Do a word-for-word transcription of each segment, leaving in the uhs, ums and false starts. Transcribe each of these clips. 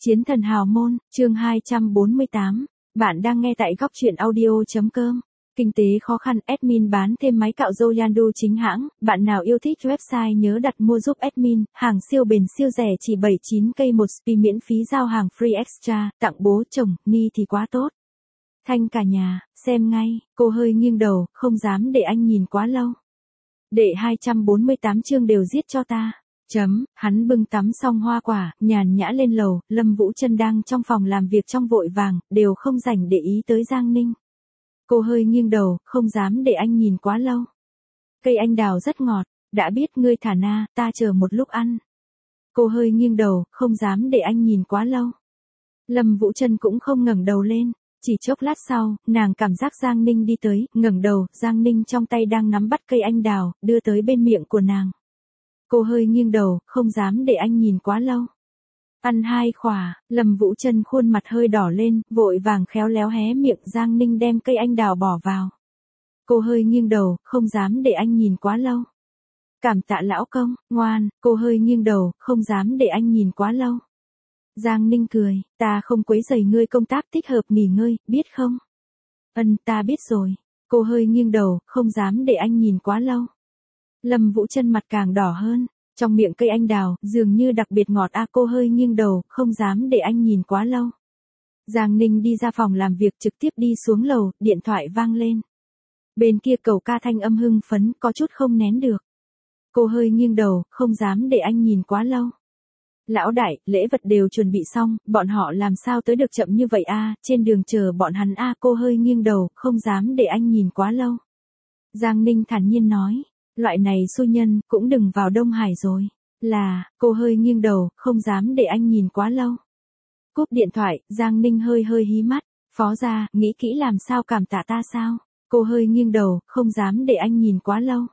Chiến thần hào môn, chương hai trăm bốn mươi tám. Bạn đang nghe tại góc truyện audio.com. Kinh tế khó khăn, admin bán thêm máy cạo râu Yandu chính hãng. Bạn nào yêu thích website nhớ đặt mua giúp admin. Hàng siêu bền siêu rẻ chỉ bảy mươi chín k một spi, miễn phí giao hàng free extra. Tặng bố chồng, ni thì quá tốt. Thanh cả nhà, xem ngay. Cô hơi nghiêng đầu, không dám để anh nhìn quá lâu. Đệ hai trăm bốn mươi tám chương đều giết cho ta. Chấm, hắn bưng tắm xong hoa quả, nhàn nhã lên lầu, Lâm Vũ Trân đang trong phòng làm việc trong vội vàng, đều không rảnh để ý tới Giang Ninh. Cô hơi nghiêng đầu, không dám để anh nhìn quá lâu. Cây anh đào rất ngọt, đã biết ngươi thả na, ta chờ một lúc ăn. Cô hơi nghiêng đầu, không dám để anh nhìn quá lâu. Lâm Vũ Trân cũng không ngẩng đầu lên. Chỉ chốc lát sau, nàng cảm giác Giang Ninh đi tới, ngẩng đầu, Giang Ninh trong tay đang nắm bắt cây anh đào, đưa tới bên miệng của nàng. Cô hơi nghiêng đầu, không dám để anh nhìn quá lâu. Ăn hai khỏa, Lâm Vũ Trân khuôn mặt hơi đỏ lên, vội vàng khéo léo hé miệng, Giang Ninh đem cây anh đào bỏ vào. Cô hơi nghiêng đầu, không dám để anh nhìn quá lâu. Cảm tạ lão công, ngoan, cô hơi nghiêng đầu, không dám để anh nhìn quá lâu. Giang Ninh cười, ta không quấy rầy ngươi công tác, thích hợp nghỉ ngơi, biết không? Ân, ta biết rồi. Cô hơi nghiêng đầu, không dám để anh nhìn quá lâu. Lâm Vũ Trân mặt càng đỏ hơn, trong miệng cây anh đào, dường như đặc biệt ngọt a. Cô hơi nghiêng đầu, không dám để anh nhìn quá lâu. Giang Ninh đi ra phòng làm việc, trực tiếp đi xuống lầu, điện thoại vang lên. Bên kia cầu ca thanh âm hưng phấn, có chút không nén được. Cô hơi nghiêng đầu, không dám để anh nhìn quá lâu. Lão đại, lễ vật đều chuẩn bị xong, bọn họ làm sao tới được chậm như vậy a, trên đường chờ bọn hắn a. Cô hơi nghiêng đầu, không dám để anh nhìn quá lâu. Giang Ninh thản nhiên nói. Loại này xui nhân, cũng đừng vào Đông Hải rồi. Là, cô hơi nghiêng đầu, không dám để anh nhìn quá lâu. Cúp điện thoại, Giang Ninh hơi hơi hí mắt. Phó gia, nghĩ kỹ làm sao cảm tạ ta sao? Cô hơi nghiêng đầu, không dám để anh nhìn quá lâu.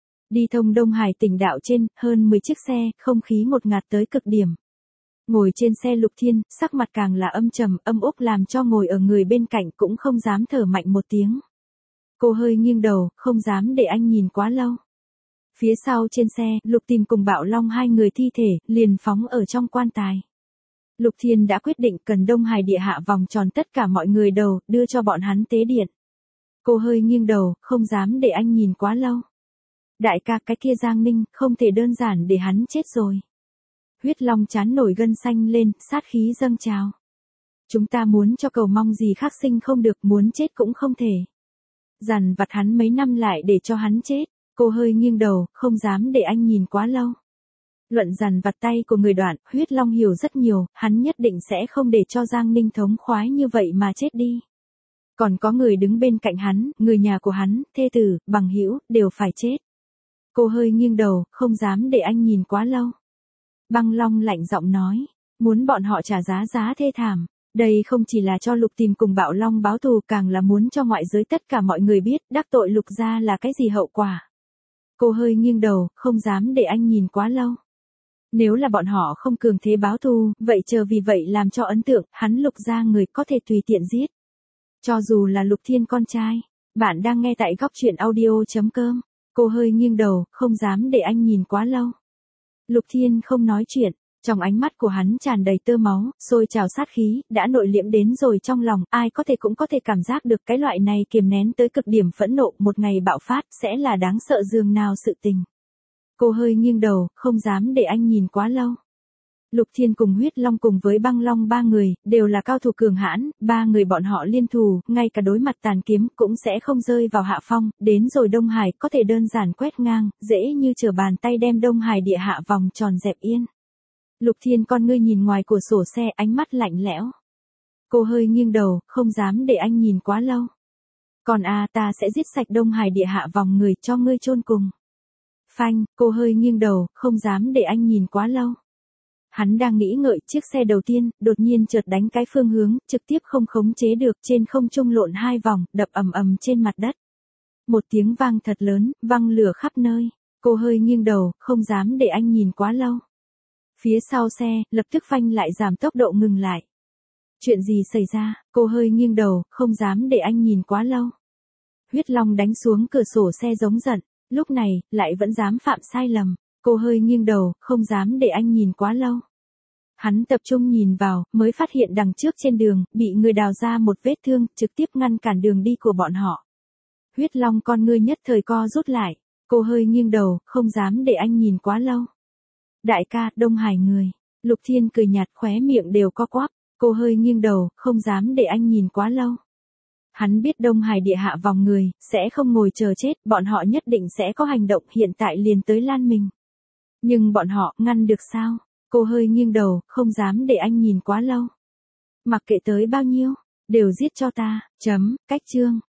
Đi thông Đông Hải tỉnh đạo trên, hơn mười chiếc xe, không khí ngột ngạt tới cực điểm. Ngồi trên xe Lục Thiên, sắc mặt càng là âm trầm, âm úc làm cho ngồi ở người bên cạnh cũng không dám thở mạnh một tiếng. Cô hơi nghiêng đầu, không dám để anh nhìn quá lâu. Phía sau trên xe, Lục Tìm cùng Bạo Long hai người thi thể, liền phóng ở trong quan tài. Lục Thiên đã quyết định cần Đông Hải địa hạ vòng tròn tất cả mọi người đầu, đưa cho bọn hắn tế điện. Cô hơi nghiêng đầu, không dám để anh nhìn quá lâu. Đại ca, cái kia Giang Ninh, không thể đơn giản để hắn chết rồi. Huyết Long chán nổi gân xanh lên, sát khí dâng trào. Chúng ta muốn cho cầu mong gì khác sinh không được, muốn chết cũng không thể. Dằn vặt hắn mấy năm lại để cho hắn chết. Cô hơi nghiêng đầu, không dám để anh nhìn quá lâu. Luận dằn vặt tay của người Đoạn, Huyết Long hiểu rất nhiều, hắn nhất định sẽ không để cho Giang Ninh thống khoái như vậy mà chết đi. Còn có người đứng bên cạnh hắn, người nhà của hắn, thê tử, bằng hữu đều phải chết. Cô hơi nghiêng đầu, không dám để anh nhìn quá lâu. Băng Long lạnh giọng nói, muốn bọn họ trả giá giá thê thảm. Đây không chỉ là cho Lục Tìm cùng Bạo Long báo thù, càng là muốn cho ngoại giới tất cả mọi người biết, đắc tội Lục gia là cái gì hậu quả. Cô hơi nghiêng đầu, không dám để anh nhìn quá lâu. Nếu là bọn họ không cường thế báo thù, vậy chờ vì vậy làm cho ấn tượng, hắn Lục gia người có thể tùy tiện giết. Cho dù là Lục Thiên con trai. Bạn đang nghe tại góc truyện audio.com. Cô hơi nghiêng đầu, không dám để anh nhìn quá lâu. Lục Thiên không nói chuyện, trong ánh mắt của hắn tràn đầy tơ máu, sôi trào sát khí, đã nội liễm đến rồi trong lòng, ai có thể cũng có thể cảm giác được cái loại này kiềm nén tới cực điểm phẫn nộ, một ngày bạo phát, sẽ là đáng sợ dường nào sự tình. Cô hơi nghiêng đầu, không dám để anh nhìn quá lâu. Lục Thiên cùng Huyết Long cùng với Băng Long ba người, đều là cao thủ cường hãn, ba người bọn họ liên thủ, ngay cả đối mặt tàn kiếm cũng sẽ không rơi vào hạ phong, đến rồi Đông Hải có thể đơn giản quét ngang, dễ như trở bàn tay đem Đông Hải địa hạ vòng tròn dẹp yên. Lục Thiên con ngươi nhìn ngoài cửa sổ xe, ánh mắt lạnh lẽo. Cô hơi nghiêng đầu, không dám để anh nhìn quá lâu. Còn à, ta sẽ giết sạch Đông Hải địa hạ vòng người cho ngươi chôn cùng. Phanh, cô hơi nghiêng đầu, không dám để anh nhìn quá lâu. Hắn đang nghĩ ngợi, chiếc xe đầu tiên, đột nhiên chợt đánh cái phương hướng, trực tiếp không khống chế được, trên không trung lộn hai vòng, đập ầm ầm trên mặt đất. Một tiếng vang thật lớn, văng lửa khắp nơi. Cô hơi nghiêng đầu, không dám để anh nhìn quá lâu. Phía sau xe, lập tức phanh lại giảm tốc độ ngừng lại. Chuyện gì xảy ra? Cô hơi nghiêng đầu, không dám để anh nhìn quá lâu. Huyết Long đánh xuống cửa sổ xe giống giận, lúc này, lại vẫn dám phạm sai lầm. Cô hơi nghiêng đầu, không dám để anh nhìn quá lâu. Hắn tập trung nhìn vào, mới phát hiện đằng trước trên đường, bị người đào ra một vết thương, trực tiếp ngăn cản đường đi của bọn họ. Huyết Long con ngươi nhất thời co rút lại, cô hơi nghiêng đầu, không dám để anh nhìn quá lâu. Đại ca, Đông Hải người. Lục Thiên cười nhạt, khóe miệng đều co quắp, cô hơi nghiêng đầu, không dám để anh nhìn quá lâu. Hắn biết Đông Hải địa hạ vòng người, sẽ không ngồi chờ chết, bọn họ nhất định sẽ có hành động, hiện tại liền tới Lan Mình. Nhưng bọn họ, ngăn được sao? Cô hơi nghiêng đầu, không dám để anh nhìn quá lâu. Mặc kệ tới bao nhiêu, đều giết cho ta, chấm, cách chương.